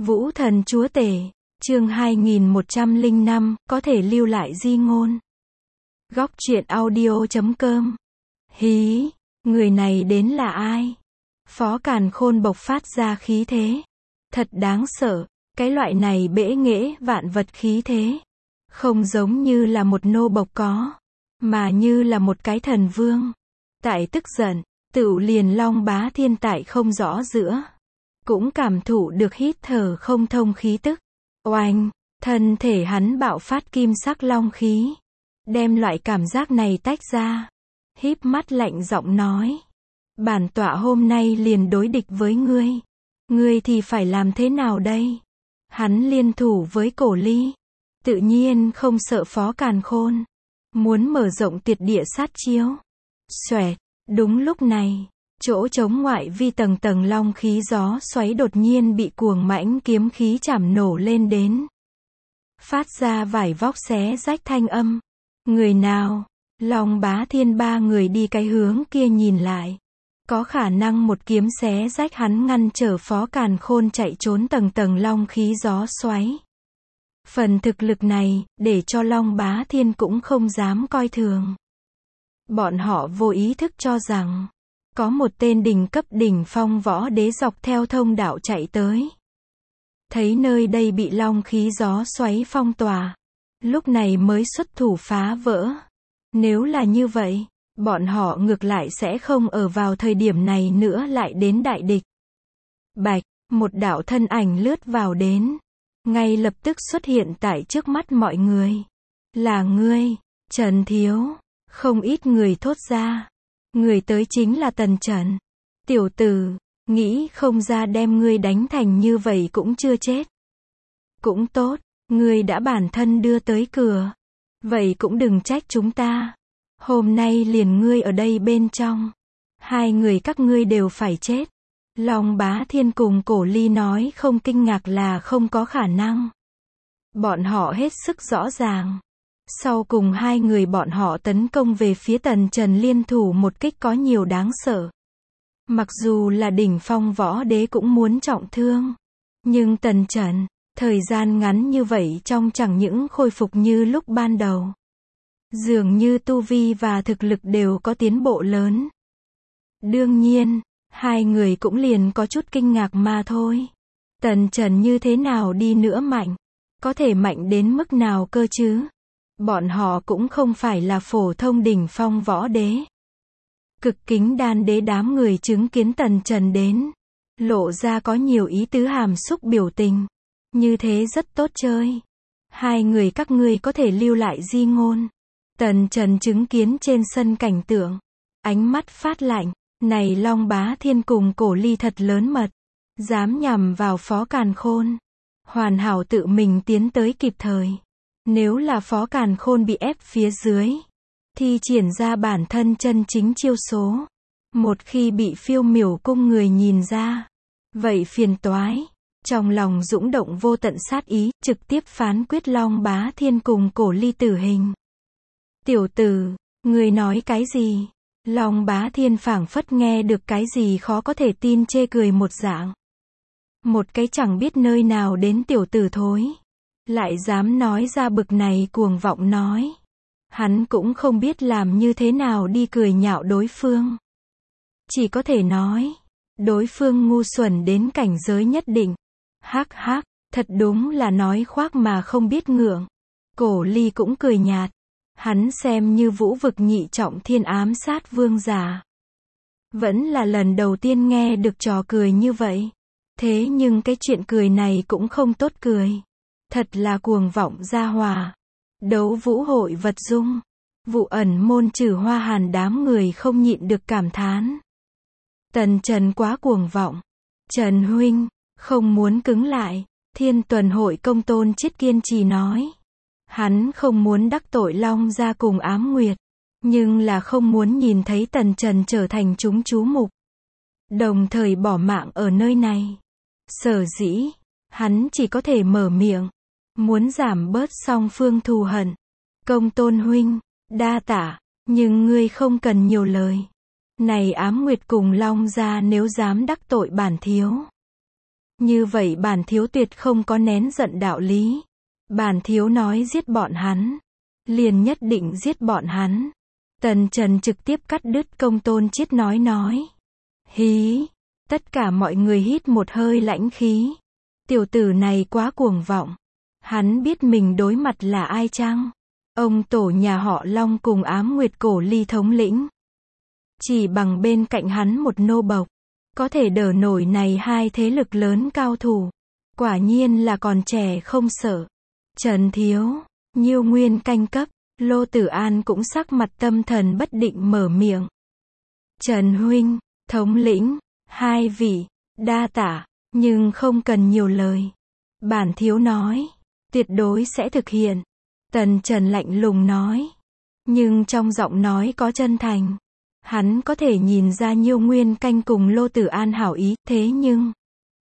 Vũ thần chúa tể, chương 2105, có thể lưu lại di ngôn. Góc truyện audio.com. Hí, người này đến là ai? Phó Càn Khôn bộc phát ra khí thế. Thật đáng sợ, cái loại này bẽ nghễ vạn vật khí thế. Không giống như là một nô bộc có, mà như là một cái thần vương. Tại tức giận, tựu liền Long Bá Thiên tại không rõ giữa. Cũng cảm thụ được hít thở không thông khí tức. Oanh, thân thể hắn bạo phát kim sắc long khí. Đem loại cảm giác này tách ra. Híp mắt lạnh giọng nói. Bản tọa hôm nay liền đối địch với ngươi. Ngươi thì phải làm thế nào đây? Hắn liên thủ với Cổ Ly. Tự nhiên không sợ Phó Càn Khôn. Muốn mở rộng tuyệt địa sát chiêu. Xoẹt, đúng lúc này. Chỗ trống ngoại vi tầng tầng long khí gió xoáy đột nhiên bị cuồng mãnh kiếm khí chảm nổ lên đến. Phát ra vải vóc xé rách thanh âm. Người nào? Long Bá Thiên ba người đi cái hướng kia nhìn lại. Có khả năng một kiếm xé rách hắn ngăn trở Phó Càn Khôn chạy trốn tầng tầng long khí gió xoáy. Phần thực lực này, để cho Long Bá Thiên cũng không dám coi thường. Bọn họ vô ý thức cho rằng có một tên đỉnh cấp đỉnh phong võ đế dọc theo thông đạo chạy tới. Thấy nơi đây bị long khí gió xoáy phong tỏa. Lúc này mới xuất thủ phá vỡ. Nếu là như vậy, bọn họ ngược lại sẽ không ở vào thời điểm này nữa lại đến đại địch. Bạch, một đạo thân ảnh lướt vào đến. Ngay lập tức xuất hiện tại trước mắt mọi người. Là ngươi, Trần Thiếu. Không ít người thốt ra. Người tới chính là Tần Trần. Tiểu tử, nghĩ không ra đem ngươi đánh thành như vậy cũng chưa chết. Cũng tốt, ngươi đã bản thân đưa tới cửa. Vậy cũng đừng trách chúng ta. Hôm nay liền ngươi ở đây bên trong. Hai người các ngươi đều phải chết. Long Bá Thiên cùng Cổ Ly nói không kinh ngạc là không có khả năng. Bọn họ hết sức rõ ràng. Sau cùng hai người bọn họ tấn công về phía Tần Trần liên thủ một kích có nhiều đáng sợ. Mặc dù là đỉnh phong võ đế cũng muốn trọng thương. Nhưng Tần Trần, thời gian ngắn như vậy trong chẳng những khôi phục như lúc ban đầu. Dường như tu vi và thực lực đều có tiến bộ lớn. Đương nhiên, hai người cũng liền có chút kinh ngạc mà thôi. Tần Trần như thế nào đi nữa mạnh? Có thể mạnh đến mức nào cơ chứ? Bọn họ cũng không phải là phổ thông đỉnh phong võ đế. Cực kính đan đế đám người chứng kiến Tần Trần đến. Lộ ra có nhiều ý tứ hàm xúc biểu tình. Như thế rất tốt chơi. Hai người các ngươi có thể lưu lại di ngôn. Tần Trần chứng kiến trên sân cảnh tượng. Ánh mắt phát lạnh. Này Long Bá Thiên cùng Cổ Ly thật lớn mật. Dám nhằm vào Phó Càn Khôn. Hoàn hảo tự mình tiến tới kịp thời. Nếu là Phó Càn Khôn bị ép phía dưới, thì triển ra bản thân chân chính chiêu số. Một khi bị Phiêu Miểu cung người nhìn ra, vậy phiền toái. Trong lòng dũng động vô tận sát ý, trực tiếp phán quyết Long Bá Thiên cùng Cổ Ly tử hình. Tiểu tử, người nói cái gì? Long Bá Thiên phảng phất nghe được cái gì khó có thể tin chê cười một dạng. Một cái chẳng biết nơi nào đến tiểu tử thối. Lại dám nói ra bực này cuồng vọng nói. Hắn cũng không biết làm như thế nào đi cười nhạo đối phương. Chỉ có thể nói. Đối phương ngu xuẩn đến cảnh giới nhất định. Hắc hắc, thật đúng là nói khoác mà không biết ngượng. Cổ Ly cũng cười nhạt. Hắn xem như vũ vực nhị trọng thiên ám sát vương giả. Vẫn là lần đầu tiên nghe được trò cười như vậy. Thế nhưng cái chuyện cười này cũng không tốt cười. Thật là cuồng vọng gia hòa. Đấu vũ hội vật dung. Vụ ẩn môn Trừ Hoa Hàn đám người không nhịn được cảm thán. Tần Trần quá cuồng vọng. Trần huynh, không muốn cứng lại. Thiên Tuần Hội công tôn Chiết kiên trì nói. Hắn không muốn đắc tội Long gia cùng Ám Nguyệt. Nhưng là không muốn nhìn thấy Tần Trần trở thành chúng chú mục. Đồng thời bỏ mạng ở nơi này. Sở dĩ, hắn chỉ có thể mở miệng. Muốn giảm bớt song phương thù hận. Công tôn huynh, đa tạ, nhưng ngươi không cần nhiều lời. Này Ám Nguyệt cùng Long gia nếu dám đắc tội bản thiếu. Như vậy bản thiếu tuyệt không có nén giận đạo lý. Bản thiếu nói giết bọn hắn, liền nhất định giết bọn hắn. Tần Trần trực tiếp cắt đứt Công Tôn Chiết nói. Hí, tất cả mọi người hít một hơi lãnh khí. Tiểu tử này quá cuồng vọng. Hắn biết mình đối mặt là ai chăng? Ông tổ nhà họ Long cùng Ám Nguyệt Cổ Ly thống lĩnh. Chỉ bằng bên cạnh hắn một nô bộc, có thể đỡ nổi này hai thế lực lớn cao thủ. Quả nhiên là còn trẻ không sợ. Trần thiếu, Nhiêu Nguyên canh cấp, Lô Tử An cũng sắc mặt tâm thần bất định mở miệng. Trần huynh, thống lĩnh, hai vị, đa tạ, nhưng không cần nhiều lời. Bản thiếu nói, tuyệt đối sẽ thực hiện. Tần Trần lạnh lùng nói. Nhưng trong giọng nói có chân thành. Hắn có thể nhìn ra Nhiêu Nguyên canh cùng Lô Tử An hảo ý, thế nhưng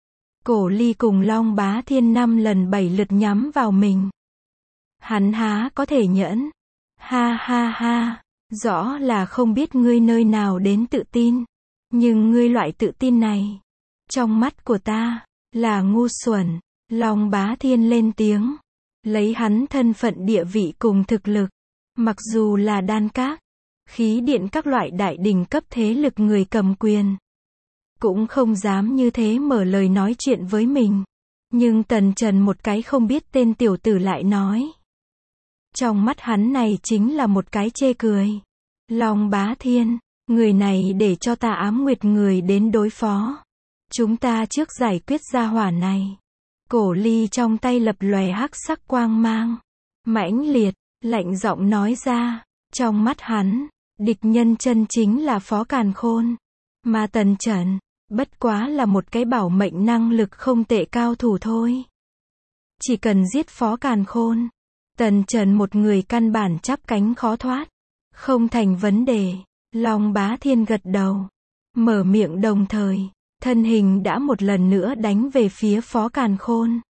Cổ Ly cùng Long Bá Thiên 5 lần 7 lượt nhắm vào mình. Hắn há có thể nhẫn. Ha ha ha, rõ là không biết ngươi nơi nào đến tự tin. Nhưng ngươi loại tự tin này, trong mắt của ta, là ngu xuẩn. Long Bá Thiên lên tiếng. Lấy hắn thân phận địa vị cùng thực lực, mặc dù là đan các, khí điện các loại đại đỉnh cấp thế lực người cầm quyền, cũng không dám như thế mở lời nói chuyện với mình. Nhưng Tần Trần một cái không biết tên tiểu tử lại nói. Trong mắt hắn này chính là một cái chê cười. Long Bá Thiên, người này để cho ta Ám Nguyệt người đến đối phó. Chúng ta trước giải quyết gia hỏa này. Cổ Ly trong tay lập lòe hắc sắc quang mang. Mãnh liệt, lạnh giọng nói ra. Trong mắt hắn, địch nhân chân chính là Phó Càn Khôn. Mà Tần Trần, bất quá là một cái bảo mệnh năng lực không tệ cao thủ thôi. Chỉ cần giết Phó Càn Khôn, Tần Trần một người căn bản chắp cánh khó thoát. Không thành vấn đề. Long Bá Thiên gật đầu. Mở miệng đồng thời, thân hình đã một lần nữa đánh về phía Phó Càn Khôn.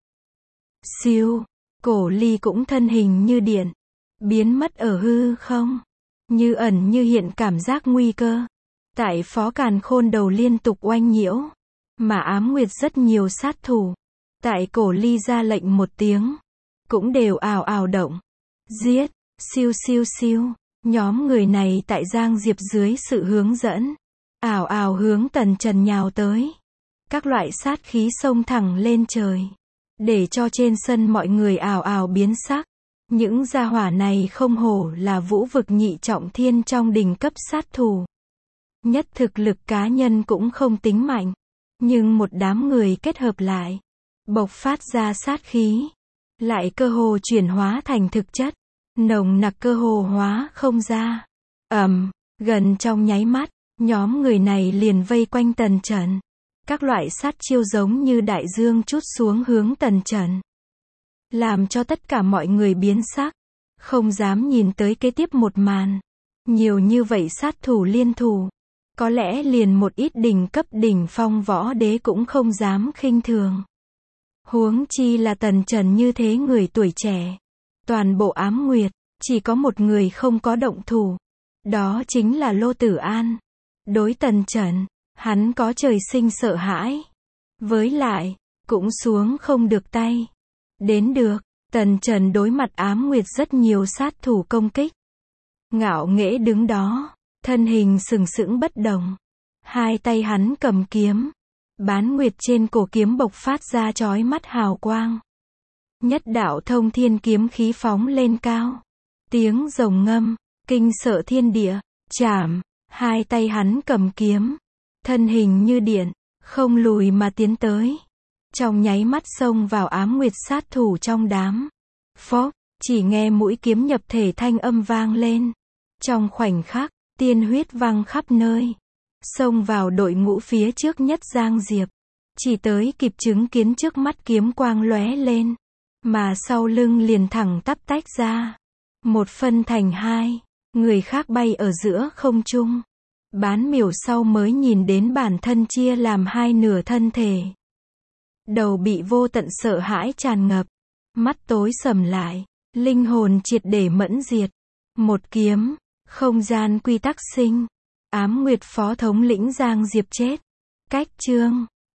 Siêu, Cổ Ly cũng thân hình như điện, biến mất ở hư không. Như ẩn như hiện cảm giác nguy cơ. Tại Phó Càn Khôn đầu liên tục oanh nhiễu. Mà Ám Nguyệt rất nhiều sát thủ. Tại Cổ Ly ra lệnh một tiếng, cũng đều ào ào động. Giết, siêu siêu siêu. Nhóm người này tại Giang Diệp dưới sự hướng dẫn, ào ào hướng Tần Trần nhào tới. Các loại sát khí xông thẳng lên trời, để cho trên sân mọi người ào ào biến sắc. Những gia hỏa này không hổ là vũ vực nhị trọng thiên trong đỉnh cấp sát thủ. Nhất thực lực cá nhân cũng không tính mạnh, nhưng một đám người kết hợp lại, bộc phát ra sát khí, lại cơ hồ chuyển hóa thành thực chất, nồng nặc cơ hồ hóa không ra. Gần trong nháy mắt, nhóm người này liền vây quanh Tần Trần. Các loại sát chiêu giống như đại dương trút xuống hướng Tần Trần, làm cho tất cả mọi người biến sắc, không dám nhìn tới kế tiếp một màn. Nhiều như vậy sát thủ liên thủ, có lẽ liền một ít đỉnh cấp đỉnh phong võ đế cũng không dám khinh thường. Huống chi là Tần Trần như thế người tuổi trẻ. Toàn bộ Ám Nguyệt, chỉ có một người không có động thủ. Đó chính là Lô Tử An. Đối Tần Trần, hắn có trời sinh sợ hãi. Với lại, cũng xuống không được tay. Đến được, Tần Trần đối mặt Ám Nguyệt rất nhiều sát thủ công kích. Ngạo nghễ đứng đó, thân hình sừng sững bất động. Hai tay hắn cầm kiếm. Bán nguyệt trên cổ kiếm bộc phát ra chói mắt hào quang. Nhất đạo thông thiên kiếm khí phóng lên cao. Tiếng rồng ngâm, kinh sợ thiên địa. Chảm, hai tay hắn cầm kiếm. Thân hình như điện, không lùi mà tiến tới. Trong nháy mắt xông vào Ám Nguyệt sát thủ trong đám. Phốc, chỉ nghe mũi kiếm nhập thể thanh âm vang lên. Trong khoảnh khắc, tiên huyết văng khắp nơi. Xông vào đội ngũ phía trước nhất Giang Diệp. Chỉ tới kịp chứng kiến trước mắt kiếm quang lóe lên. Mà sau lưng liền thẳng tắp tách ra. Một phân thành hai. Người khác bay ở giữa không trung. Bán miểu sau mới nhìn đến bản thân chia làm hai nửa thân thể. Đầu bị vô tận sợ hãi tràn ngập. Mắt tối sầm lại. Linh hồn triệt để mẫn diệt. Một kiếm, không gian quy tắc sinh. Ám Nguyệt phó thống lĩnh Giang Diệp chết. Cách chương